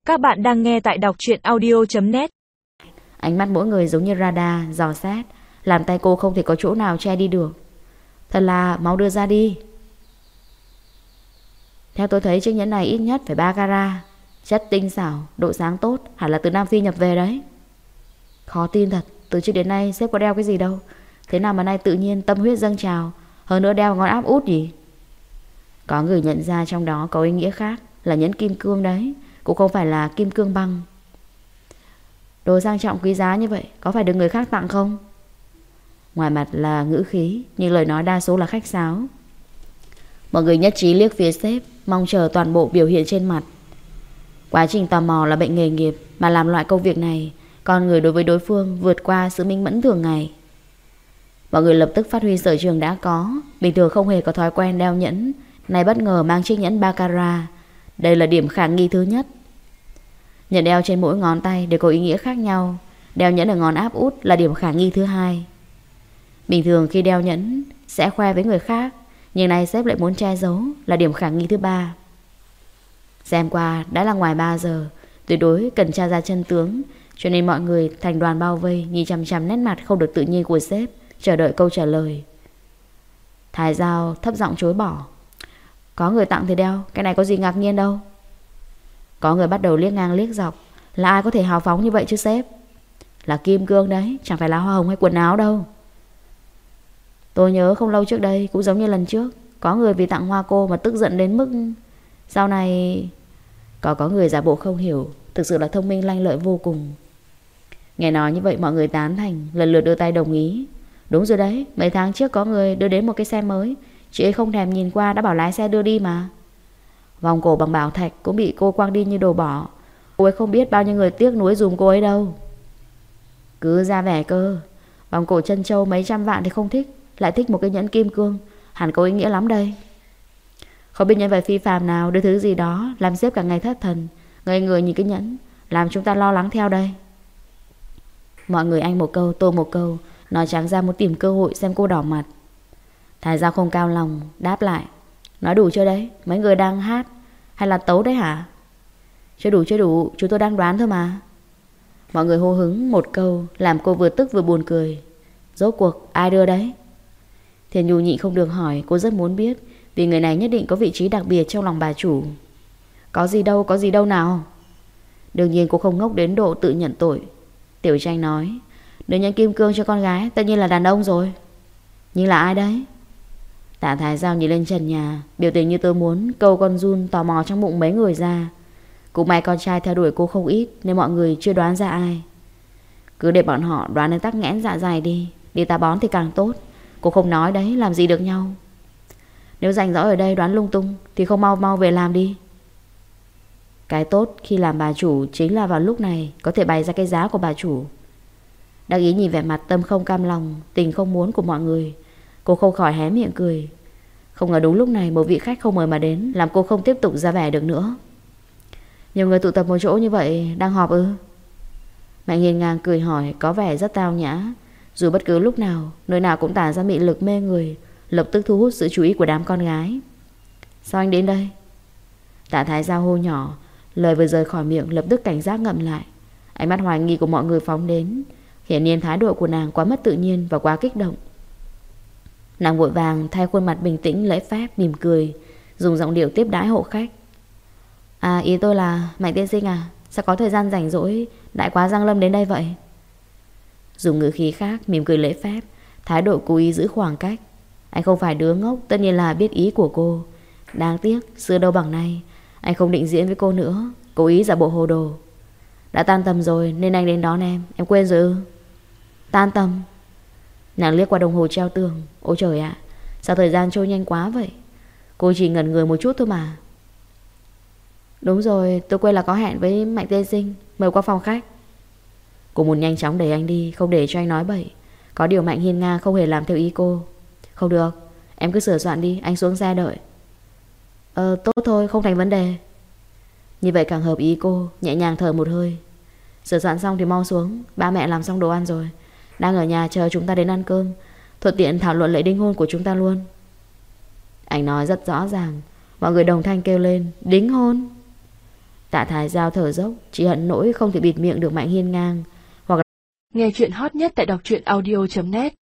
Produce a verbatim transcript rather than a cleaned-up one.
Các bạn đang nghe tại đọc truyện audio chấm net. Ánh mắt mỗi người giống như radar, dò xét, làm tay cô không thể có chỗ nào che đi được. Thật là máu đưa ra đi. Theo tôi thấy chiếc nhẫn này ít nhất phải ba carat. Chất tinh xảo, độ sáng tốt, hẳn là từ Nam Phi nhập về đấy. Khó tin thật, từ trước đến nay sếp có đeo cái gì đâu. Thế nào mà nay tự nhiên tâm huyết dâng trào, hơn nữa đeo ngón áp út gì. Có người nhận ra trong đó có ý nghĩa khác, là nhẫn kim cương đấy, cũng không phải là kim cương băng. Đồ sang trọng quý giá như vậy có phải được người khác tặng không? Ngoài mặt là ngữ khí, nhưng lời nói đa số là khách sáo. Mọi người nhất trí liếc phía sếp, mong chờ toàn bộ biểu hiện trên mặt. Quá trình tò mò là bệnh nghề nghiệp, mà làm loại công việc này, con người đối với đối phương vượt qua sự minh mẫn thường ngày. Mọi người lập tức phát huy sở trường đã có. Bình thường không hề có thói quen đeo nhẫn, nay bất ngờ mang chiếc nhẫn ba carat. Đây là điểm khả nghi thứ nhất. Nhẫn đeo trên mỗi ngón tay đều có ý nghĩa khác nhau. Đeo nhẫn ở ngón áp út là điểm khả nghi thứ hai. Bình thường khi đeo nhẫn sẽ khoe với người khác, nhưng nay sếp lại muốn che giấu, là điểm khả nghi thứ ba. Xem qua đã là ngoài ba giờ, tuyệt đối cần tra ra chân tướng, cho nên mọi người thành đoàn bao vây, nhìn chằm chằm nét mặt không được tự nhiên của sếp, chờ đợi câu trả lời. Thái Giao thấp giọng chối bỏ. Có người tặng thì đeo, cái này có gì ngạc nhiên đâu. Có người bắt đầu liếc ngang liếc dọc. Là ai có thể hào phóng như vậy chứ sếp? Là kim cương đấy, chẳng phải là hoa hồng hay quần áo đâu. Tôi nhớ không lâu trước đây, cũng giống như lần trước, có người vì tặng hoa cô mà tức giận đến mức sau này. Có có người giả bộ không hiểu, thực sự là thông minh lanh lợi vô cùng. Nghe nói như vậy mọi người tán thành, lần lượt đưa tay đồng ý. Đúng rồi đấy, mấy tháng trước có người đưa đến một cái xe mới, chị ấy không thèm nhìn qua đã bảo lái xe đưa đi mà. Vòng cổ bằng bảo thạch cũng bị cô quăng đi như đồ bỏ. Cô ấy không biết bao nhiêu người tiếc nuối dùm cô ấy đâu. Cứ ra vẻ cơ. Vòng cổ chân châu mấy trăm vạn thì không thích, lại thích một cái nhẫn kim cương, hẳn có ý nghĩa lắm đây. Không biết nhân vật phi phàm nào đưa thứ gì đó làm sếp cả ngày thất thần, ngây người nhìn cái nhẫn, làm chúng ta lo lắng theo đây. Mọi người anh một câu tôi một câu, nói trắng ra muốn tìm cơ hội xem cô đỏ mặt. Thái Giao không cao lòng đáp lại. Nói đủ chưa đấy? Mấy người đang hát hay là tấu đấy hả? Chưa đủ chưa đủ, chúng tôi đang đoán thôi mà. Mọi người hô hứng một câu, làm cô vừa tức vừa buồn cười. Rốt cuộc ai đưa đấy? Thiền Nhu nhịn không được hỏi, cô rất muốn biết, vì người này nhất định có vị trí đặc biệt trong lòng bà chủ. Có gì đâu, có gì đâu nào. Đương nhiên cô không ngốc đến độ tự nhận tội. Tiểu Tranh nói, đưa nhẫn kim cương cho con gái tất nhiên là đàn ông rồi. Nhưng là ai đấy? Tạ Thái Giao nhìn lên trần nhà, biểu tình như tôi muốn câu con giun tò mò trong bụng mấy người ra. Cũng may con trai theo đuổi cô không ít, nên mọi người chưa đoán ra ai. Cứ để bọn họ đoán đến tắc nghẽn dạ dày đi, đi tà bón thì càng tốt. Cô không nói đấy, làm gì được nhau. Nếu rảnh rỗi ở đây đoán lung tung thì không mau mau về làm đi. Cái tốt khi làm bà chủ chính là vào lúc này có thể bày ra cái giá của bà chủ. Đắc Ý nhìn vẻ mặt tâm không cam lòng, tình không muốn của mọi người, cô không khỏi hé miệng cười. Không ngờ đúng lúc này một vị khách không mời mà đến, làm cô không tiếp tục ra vẻ được nữa. Nhiều người tụ tập một chỗ như vậy, đang họp ư? Mạnh Hiên ngang cười hỏi, có vẻ rất tao nhã. Dù bất cứ lúc nào, nơi nào cũng tản ra mị lực mê người, lập tức thu hút sự chú ý của đám con gái. Sao anh đến đây? Tạ Thái Giao hô nhỏ, lời vừa rời khỏi miệng lập tức cảnh giác ngậm lại. Ánh mắt hoài nghi của mọi người phóng đến, hiển nhiên thái độ của nàng quá mất tự nhiên và quá kích động. Nàng vội vàng thay khuôn mặt bình tĩnh lễ phép mỉm cười, dùng giọng điệu tiếp đãi hộ khách. À, ý tôi là Mạnh tiên sinh à, sao có thời gian rảnh rỗi đại quá Giang Lâm đến đây vậy? Dùng ngữ khí khác mỉm cười lễ phép, thái độ cố ý giữ khoảng cách. Anh không phải đứa ngốc, tất nhiên là biết ý của cô. Đáng tiếc xưa đâu bằng nay, anh không định diễn với cô nữa, cố ý giả bộ hồ đồ. Đã tan tầm rồi nên anh đến đón em, em quên rồi ư? Tan tầm? Nàng liếc qua đồng hồ treo tường. Ôi trời ạ, sao thời gian trôi nhanh quá vậy? Cô chỉ ngẩn người một chút thôi mà. Đúng rồi, tôi quên là có hẹn với Mạnh tiên sinh, mời qua phòng khách. Cô muốn nhanh chóng đẩy anh đi, không để cho anh nói bậy. Có điều Mạnh Hiên Nga không hề làm theo ý cô. Không được, em cứ sửa soạn đi, anh xuống xe đợi. Ờ tốt thôi, không thành vấn đề. Như vậy càng hợp ý cô, nhẹ nhàng thở một hơi. Sửa soạn xong thì mau xuống, ba mẹ làm xong đồ ăn rồi, đang ở nhà chờ chúng ta đến ăn cơm, thuận tiện thảo luận lễ đính hôn của chúng ta luôn. Anh nói rất rõ ràng. Mọi người đồng thanh kêu lên, đính hôn? Tạ Thái Giao thở dốc, chỉ hận nỗi không thể bịt miệng được Mạnh Hiên Ngang. Nghe chuyện hot nhất tại đọc truyện audio chấm net.